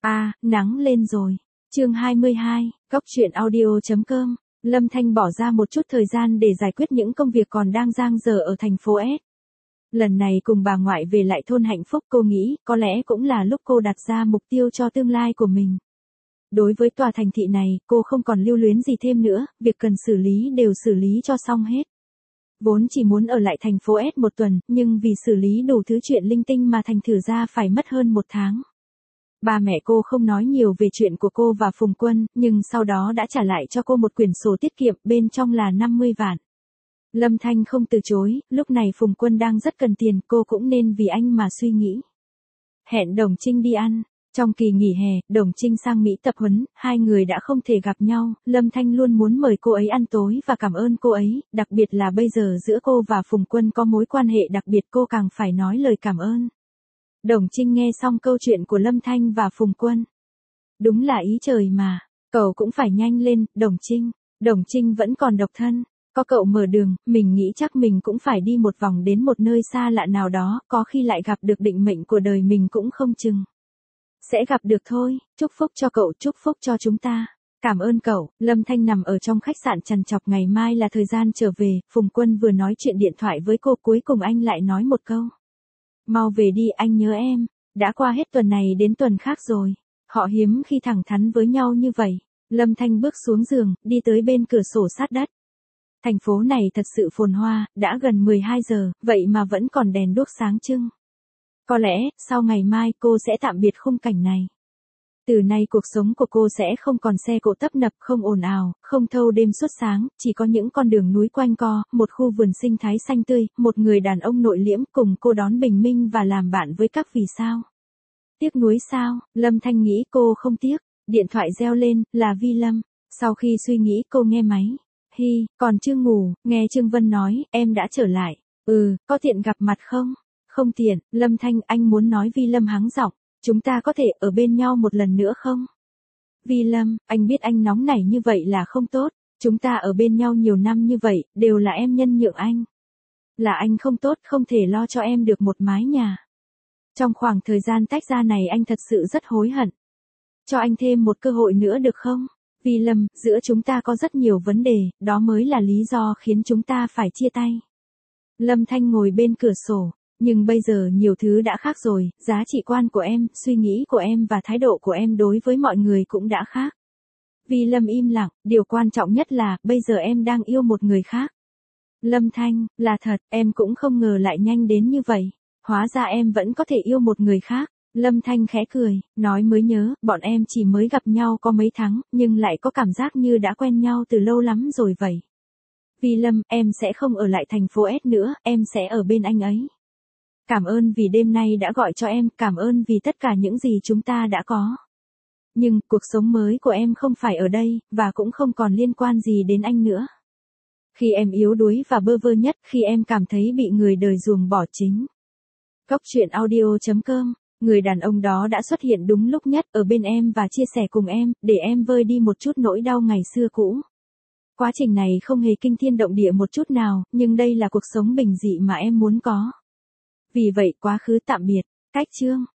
Nắng lên rồi. Chương 22, Góc truyện audio.com. Lâm Thanh bỏ ra một chút thời gian để giải quyết những công việc còn đang dang dở ở thành phố S. Lần này cùng bà ngoại về lại thôn Hạnh Phúc, cô nghĩ có lẽ cũng là lúc cô đặt ra mục tiêu cho tương lai của mình. Đối với tòa thành thị này, cô không còn lưu luyến gì thêm nữa, việc cần xử lý đều xử lý cho xong hết. Vốn chỉ muốn ở lại thành phố S một tuần, nhưng vì xử lý đủ thứ chuyện linh tinh mà thành thử ra phải mất hơn một tháng. Ba mẹ cô không nói nhiều về chuyện của cô và Phùng Quân, nhưng sau đó đã trả lại cho cô một quyển sổ tiết kiệm, bên trong là 50 vạn. Lâm Thanh không từ chối, lúc này Phùng Quân đang rất cần tiền, cô cũng nên vì anh mà suy nghĩ. Hẹn Đồng Trinh đi ăn. Trong kỳ nghỉ hè, Đồng Trinh sang Mỹ tập huấn, hai người đã không thể gặp nhau, Lâm Thanh luôn muốn mời cô ấy ăn tối và cảm ơn cô ấy, đặc biệt là bây giờ giữa cô và Phùng Quân có mối quan hệ đặc biệt, cô càng phải nói lời cảm ơn. Đồng Trinh nghe xong câu chuyện của Lâm Thanh và Phùng Quân. Đúng là ý trời mà, cậu cũng phải nhanh lên, Đồng Trinh. Đồng Trinh vẫn còn độc thân, có cậu mở đường, mình nghĩ chắc mình cũng phải đi một vòng đến một nơi xa lạ nào đó, có khi lại gặp được định mệnh của đời mình cũng không chừng. Sẽ gặp được thôi, chúc phúc cho cậu, chúc phúc cho chúng ta. Cảm ơn cậu. Lâm Thanh nằm ở trong khách sạn trằn trọc, ngày mai là thời gian trở về, Phùng Quân vừa nói chuyện điện thoại với cô, cuối cùng anh lại nói một câu. Mau về đi, anh nhớ em. Đã qua hết tuần này đến tuần khác rồi. Họ hiếm khi thẳng thắn với nhau như vậy. Lâm Thanh bước xuống giường, đi tới bên cửa sổ sát đất. Thành phố này thật sự phồn hoa, đã gần 12 giờ, vậy mà vẫn còn đèn đuốc sáng trưng. Có lẽ, sau ngày mai cô sẽ tạm biệt khung cảnh này. Từ nay cuộc sống của cô sẽ không còn xe cộ tấp nập, không ồn ào, không thâu đêm suốt sáng, chỉ có những con đường núi quanh co, một khu vườn sinh thái xanh tươi, một người đàn ông nội liễm cùng cô đón bình minh và làm bạn với các vì sao. Tiếc nuối sao? Lâm Thanh nghĩ cô không tiếc. Điện thoại reo lên, là Vi Lâm. Sau khi suy nghĩ cô nghe máy. Còn chưa ngủ, nghe Trương Vân nói, em đã trở lại. Có tiện gặp mặt không? Không tiện, Lâm Thanh, anh muốn nói. Vi Lâm hắng giọng, chúng ta có thể ở bên nhau một lần nữa không? Vi Lâm, anh biết anh nóng nảy như vậy là không tốt, chúng ta ở bên nhau nhiều năm như vậy, đều là em nhân nhượng anh. Là anh không tốt, không thể lo cho em được một mái nhà. Trong khoảng thời gian tách ra này anh thật sự rất hối hận. Cho anh thêm một cơ hội nữa được không? Vi Lâm, giữa chúng ta có rất nhiều vấn đề, đó mới là lý do khiến chúng ta phải chia tay. Lâm Thanh ngồi bên cửa sổ. Nhưng bây giờ nhiều thứ đã khác rồi, giá trị quan của em, suy nghĩ của em và thái độ của em đối với mọi người cũng đã khác. Vi Lâm im lặng, điều quan trọng nhất là, bây giờ em đang yêu một người khác. Lâm Thanh, là thật, em cũng không ngờ lại nhanh đến như vậy. Hóa ra em vẫn có thể yêu một người khác. Lâm Thanh khẽ cười, nói mới nhớ, bọn em chỉ mới gặp nhau có mấy tháng, nhưng lại có cảm giác như đã quen nhau từ lâu lắm rồi vậy. Vi Lâm, em sẽ không ở lại thành phố S nữa, em sẽ ở bên anh ấy. Cảm ơn vì đêm nay đã gọi cho em, cảm ơn vì tất cả những gì chúng ta đã có. Nhưng, cuộc sống mới của em không phải ở đây, và cũng không còn liên quan gì đến anh nữa. Khi em yếu đuối và bơ vơ nhất, khi em cảm thấy bị người đời ruồng bỏ chính. Góc truyện audio.com, người đàn ông đó đã xuất hiện đúng lúc nhất ở bên em và chia sẻ cùng em, để em vơi đi một chút nỗi đau ngày xưa cũ. Quá trình này không hề kinh thiên động địa một chút nào, nhưng đây là cuộc sống bình dị mà em muốn có. Vì vậy quá khứ tạm biệt, cách chương.